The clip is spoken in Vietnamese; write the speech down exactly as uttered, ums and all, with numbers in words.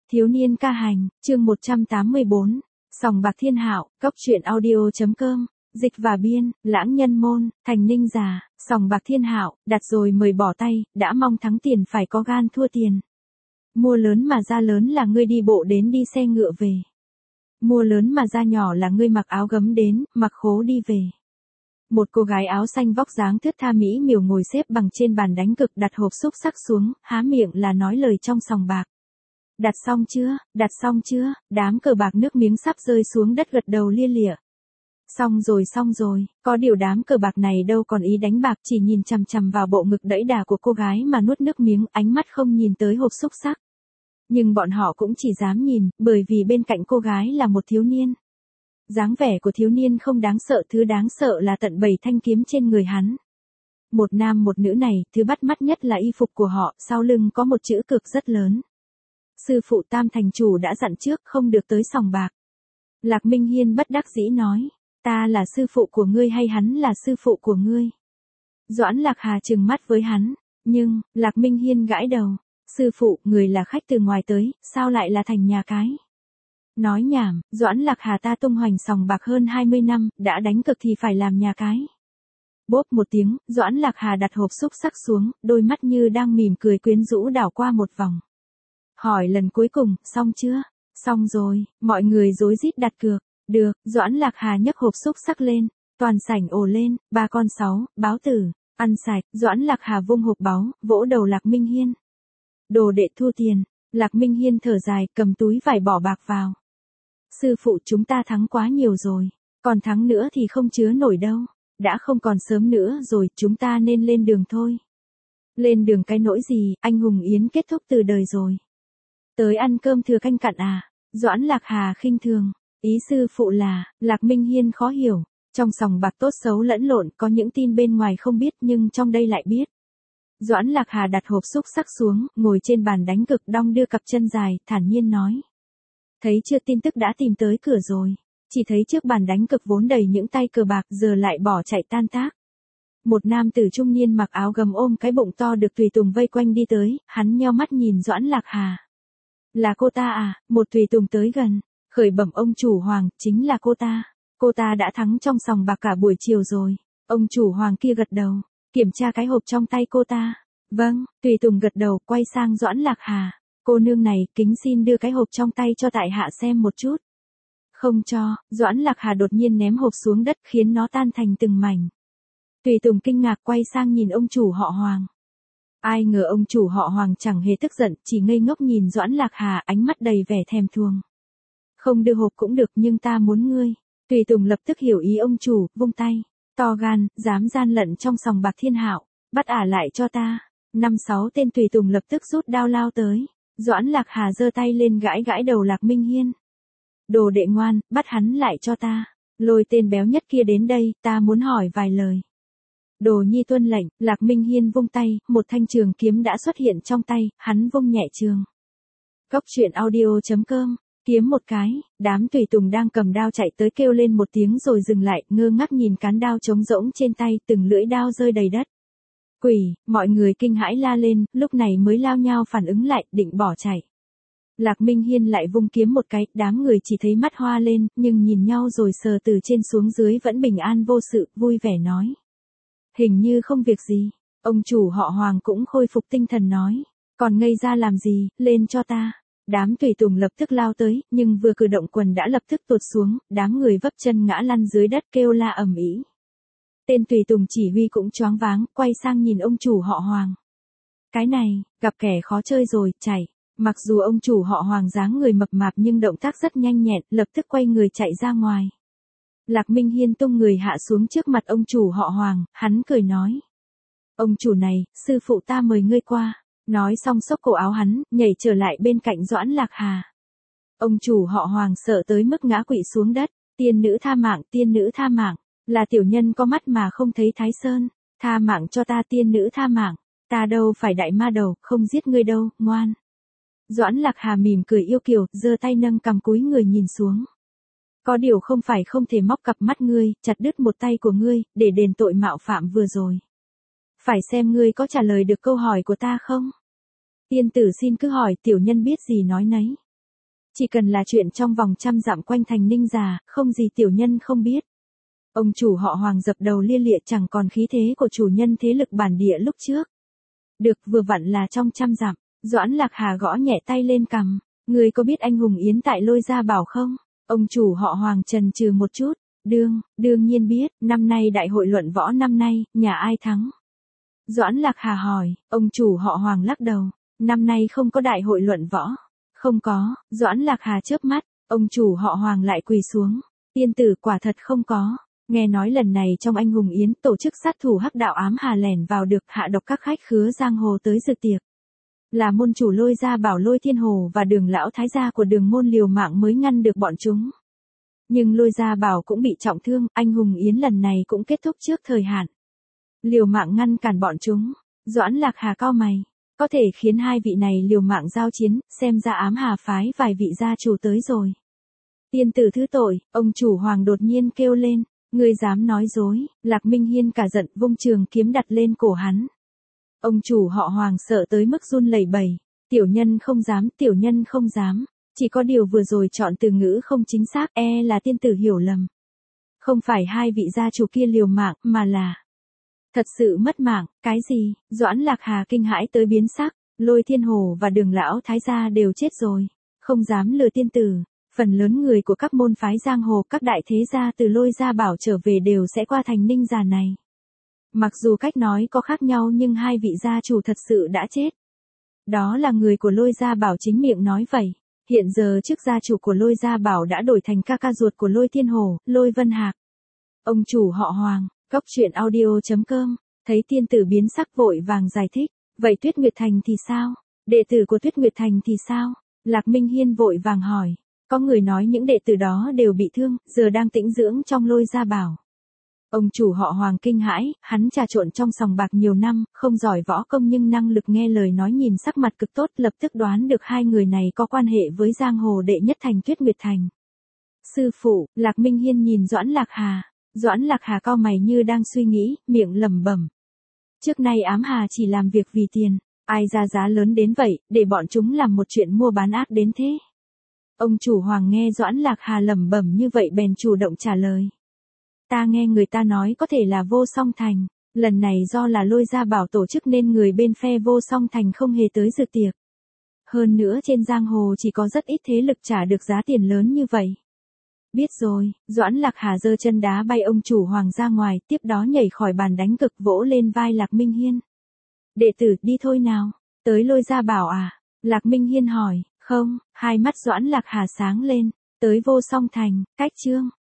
Thiếu niên ca hành, chương một trăm tám mươi bốn. Sòng bạc thiên hạo, cốc truyện audio.com, dịch và biên, lãng nhân môn, thành ninh già, sòng bạc thiên hạo, đặt rồi mời bỏ tay, đã mong thắng tiền phải có gan thua tiền. Mua lớn mà ra lớn là ngươi đi bộ đến đi xe ngựa về. Mua lớn mà ra nhỏ là ngươi mặc áo gấm đến, mặc khố đi về. Một cô gái áo xanh vóc dáng thướt tha mỹ miều ngồi xếp bằng trên bàn đánh cực đặt hộp xúc xắc xuống, há miệng là nói lời trong sòng bạc. Đặt xong chưa, đặt xong chưa, đám cờ bạc nước miếng sắp rơi xuống đất gật đầu lia lịa. Xong rồi xong rồi, có điều đám cờ bạc này đâu còn ý đánh bạc, chỉ nhìn chằm chằm vào bộ ngực đẫy đà của cô gái mà nuốt nước miếng, ánh mắt không nhìn tới hộp xúc xắc. Nhưng bọn họ cũng chỉ dám nhìn, bởi vì bên cạnh cô gái là một thiếu niên. Dáng vẻ của thiếu niên không đáng sợ, thứ đáng sợ là tận bảy thanh kiếm trên người hắn. Một nam một nữ này, thứ bắt mắt nhất là y phục của họ, sau lưng có một chữ cực rất lớn. Sư phụ Tam thành chủ đã dặn trước không được tới sòng bạc. Lạc Minh Hiên bất đắc dĩ nói, ta là sư phụ của ngươi hay hắn là sư phụ của ngươi? Doãn Lạc Hà trừng mắt với hắn, nhưng, Lạc Minh Hiên gãi đầu, sư phụ, người là khách từ ngoài tới, sao lại là thành nhà cái? Nói nhảm, Doãn Lạc Hà ta tung hoành sòng bạc hơn hai mươi năm, đã đánh cực thì phải làm nhà cái. Bốp một tiếng, Doãn Lạc Hà đặt hộp xúc xắc xuống, đôi mắt như đang mỉm cười quyến rũ đảo qua một vòng. Hỏi lần cuối cùng, xong chưa? Xong rồi, mọi người rối rít đặt cược. Được, Doãn Lạc Hà nhấc hộp xúc xắc lên, toàn sảnh ồ lên, ba con sáu, báo tử, ăn sạch, Doãn Lạc Hà vung hộp báu, vỗ đầu Lạc Minh Hiên. Đồ đệ thua tiền, Lạc Minh Hiên thở dài, cầm túi vải bỏ bạc vào. Sư phụ chúng ta thắng quá nhiều rồi, còn thắng nữa thì không chứa nổi đâu, đã không còn sớm nữa rồi, chúng ta nên lên đường thôi. Lên đường cái nỗi gì, anh hùng yến kết thúc từ đời rồi. Tới ăn cơm thừa canh cặn à? Doãn Lạc Hà khinh thường. Ý sư phụ là, Lạc Minh Hiên khó hiểu. Trong sòng bạc tốt xấu lẫn lộn, có những tin bên ngoài không biết nhưng trong đây lại biết. Doãn Lạc Hà đặt hộp xúc xắc xuống, ngồi trên bàn đánh cực đong đưa cặp chân dài, thản nhiên nói. Thấy chưa, tin tức đã tìm tới cửa rồi. Chỉ thấy trước bàn đánh cực vốn đầy những tay cờ bạc giờ lại bỏ chạy tan tác. Một nam tử trung niên mặc áo gấm ôm cái bụng to được tùy tùng vây quanh đi tới, hắn nheo mắt nhìn Doãn Lạc Hà. Là cô ta à? Một tùy tùng tới gần, khởi bẩm ông chủ Hoàng, chính là cô ta. Cô ta đã thắng trong sòng bạc cả buổi chiều rồi. Ông chủ Hoàng kia gật đầu, kiểm tra cái hộp trong tay cô ta. Vâng, tùy tùng gật đầu, quay sang Doãn Lạc Hà. Cô nương này, kính xin đưa cái hộp trong tay cho tại hạ xem một chút. Không cho, Doãn Lạc Hà đột nhiên ném hộp xuống đất khiến nó tan thành từng mảnh. Tùy tùng kinh ngạc quay sang nhìn ông chủ họ Hoàng. Ai ngờ ông chủ họ Hoàng chẳng hề tức giận, chỉ ngây ngốc nhìn Doãn Lạc Hà, ánh mắt đầy vẻ thèm thuồng. Không đưa hộp cũng được nhưng ta muốn ngươi. Tùy tùng lập tức hiểu ý ông chủ, vung tay. To gan, dám gian lận trong sòng bạc thiên hạo, bắt ả lại cho ta. Năm sáu tên tùy tùng lập tức rút đao lao tới. Doãn Lạc Hà giơ tay lên gãi gãi đầu Lạc Minh Hiên. Đồ đệ ngoan, bắt hắn lại cho ta. Lôi tên béo nhất kia đến đây, ta muốn hỏi vài lời. Đồ nhi tuân lệnh, Lạc Minh Hiên vung tay, một thanh trường kiếm đã xuất hiện trong tay, hắn vung nhẹ trường. Cốc truyện audio.com, kiếm một cái, đám tùy tùng đang cầm đao chạy tới kêu lên một tiếng rồi dừng lại, ngơ ngác nhìn cán đao trống rỗng trên tay, từng lưỡi đao rơi đầy đất. Quỷ, mọi người kinh hãi la lên, lúc này mới lao nhau phản ứng lại, định bỏ chạy. Lạc Minh Hiên lại vung kiếm một cái, đám người chỉ thấy mắt hoa lên, nhưng nhìn nhau rồi sờ từ trên xuống dưới vẫn bình an vô sự, vui vẻ nói. Hình như không việc gì. Ông chủ họ Hoàng cũng khôi phục tinh thần nói. Còn ngây ra làm gì, lên cho ta. Đám tùy tùng lập tức lao tới, nhưng vừa cử động quần đã lập tức tuột xuống, đám người vấp chân ngã lăn dưới đất kêu la ầm ĩ. Tên tùy tùng chỉ huy cũng choáng váng, quay sang nhìn ông chủ họ Hoàng. Cái này, gặp kẻ khó chơi rồi, chạy. Mặc dù ông chủ họ Hoàng dáng người mập mạp nhưng động tác rất nhanh nhẹn, lập tức quay người chạy ra ngoài. Lạc Minh Hiên tung người hạ xuống trước mặt ông chủ họ Hoàng, hắn cười nói. Ông chủ này, sư phụ ta mời ngươi qua. Nói xong xốc cổ áo hắn, nhảy trở lại bên cạnh Doãn Lạc Hà. Ông chủ họ Hoàng sợ tới mức ngã quỵ xuống đất. Tiên nữ tha mạng, tiên nữ tha mạng. Là tiểu nhân có mắt mà không thấy Thái Sơn. Tha mạng cho ta, tiên nữ tha mạng. Ta đâu phải đại ma đầu, không giết ngươi đâu, ngoan. Doãn Lạc Hà mỉm cười yêu kiều, giơ tay nâng cằm cúi người nhìn xuống. Có điều không phải không thể móc cặp mắt ngươi, chặt đứt một tay của ngươi, để đền tội mạo phạm vừa rồi. Phải xem ngươi có trả lời được câu hỏi của ta không? Tiên tử xin cứ hỏi, tiểu nhân biết gì nói nấy. Chỉ cần là chuyện trong vòng trăm dặm quanh thành Ninh Già, không gì tiểu nhân không biết. Ông chủ họ Hoàng dập đầu lia lịa chẳng còn khí thế của chủ nhân thế lực bản địa lúc trước. Được, vừa vặn là trong trăm dặm. Doãn Lạc Hà gõ nhẹ tay lên cằm. Người có biết anh hùng yến tại Lôi Gia Bảo không? Ông chủ họ Hoàng chần chừ một chút. Đương, đương nhiên biết, năm nay đại hội luận võ năm nay, nhà ai thắng? Doãn Lạc Hà hỏi, ông chủ họ Hoàng lắc đầu. Năm nay không có đại hội luận võ. Không có, Doãn Lạc Hà chớp mắt, ông chủ họ Hoàng lại quỳ xuống. Tiên tử quả thật không có. Nghe nói lần này trong anh hùng yến tổ chức sát thủ hắc đạo ám hà lẻn vào được hạ độc các khách khứa giang hồ tới dự tiệc. Là môn chủ Lôi Gia Bảo Lôi Thiên Hồ và đường lão thái gia của đường môn liều mạng mới ngăn được bọn chúng. Nhưng Lôi Gia Bảo cũng bị trọng thương, anh hùng yến lần này cũng kết thúc trước thời hạn. Liều mạng ngăn cản bọn chúng. Doãn Lạc Hà cau mày. Có thể khiến hai vị này liều mạng giao chiến, xem ra ám hà phái vài vị gia chủ tới rồi. Tiên tử thứ tội, ông chủ Hoàng đột nhiên kêu lên. Ngươi dám nói dối, Lạc Minh Hiên cả giận vung trường kiếm đặt lên cổ hắn. Ông chủ họ Hoàng sợ tới mức run lẩy bẩy. Tiểu nhân không dám, tiểu nhân không dám. Chỉ có điều vừa rồi chọn từ ngữ không chính xác, e là tiên tử hiểu lầm. Không phải hai vị gia chủ kia liều mạng, mà là... Thật sự mất mạng, cái gì? Doãn Lạc Hà kinh hãi tới biến sắc. Lôi Thiên Hồ và đường lão thái gia đều chết rồi. Không dám lừa tiên tử. Phần lớn người của các môn phái giang hồ, các đại thế gia từ Lôi Gia Bảo trở về đều sẽ qua thành Ninh Già này. Mặc dù cách nói có khác nhau nhưng hai vị gia chủ thật sự đã chết. Đó là người của Lôi Gia Bảo chính miệng nói vậy. Hiện giờ chức gia chủ của Lôi Gia Bảo đã đổi thành ca ca ruột của Lôi Thiên Hồ, Lôi Vân Hạc. Ông chủ họ Hoàng, cốc truyện audio chấm com, thấy tiên tử biến sắc vội vàng giải thích. Vậy Tuyết Nguyệt Thành thì sao? Đệ tử của Tuyết Nguyệt Thành thì sao? Lạc Minh Hiên vội vàng hỏi. Có người nói những đệ tử đó đều bị thương, giờ đang tĩnh dưỡng trong Lôi Gia Bảo. Ông chủ họ Hoàng kinh hãi, hắn trà trộn trong sòng bạc nhiều năm, không giỏi võ công nhưng năng lực nghe lời nói nhìn sắc mặt cực tốt, lập tức đoán được hai người này có quan hệ với giang hồ đệ nhất thành Tuyết Nguyệt Thành. Sư phụ, Lạc Minh Hiên nhìn Doãn Lạc Hà. Doãn Lạc Hà cau mày như đang suy nghĩ, miệng lẩm bẩm. Trước nay ám hà chỉ làm việc vì tiền, ai ra giá lớn đến vậy, để bọn chúng làm một chuyện mua bán ác đến thế. Ông chủ Hoàng nghe Doãn Lạc Hà lẩm bẩm như vậy bèn chủ động trả lời. Ta nghe người ta nói có thể là Vô Song Thành, lần này do là Lôi Gia Bảo tổ chức nên người bên phe Vô Song Thành không hề tới dự tiệc. Hơn nữa trên giang hồ chỉ có rất ít thế lực trả được giá tiền lớn như vậy. Biết rồi, Doãn Lạc Hà giơ chân đá bay ông chủ Hoàng ra ngoài, tiếp đó nhảy khỏi bàn đánh cực vỗ lên vai Lạc Minh Hiên. Đệ tử, đi thôi nào, tới Lôi Gia Bảo à? Lạc Minh Hiên hỏi. Không, hai mắt Doãn Lạc Hà sáng lên, tới Vô Song Thành, cách chương.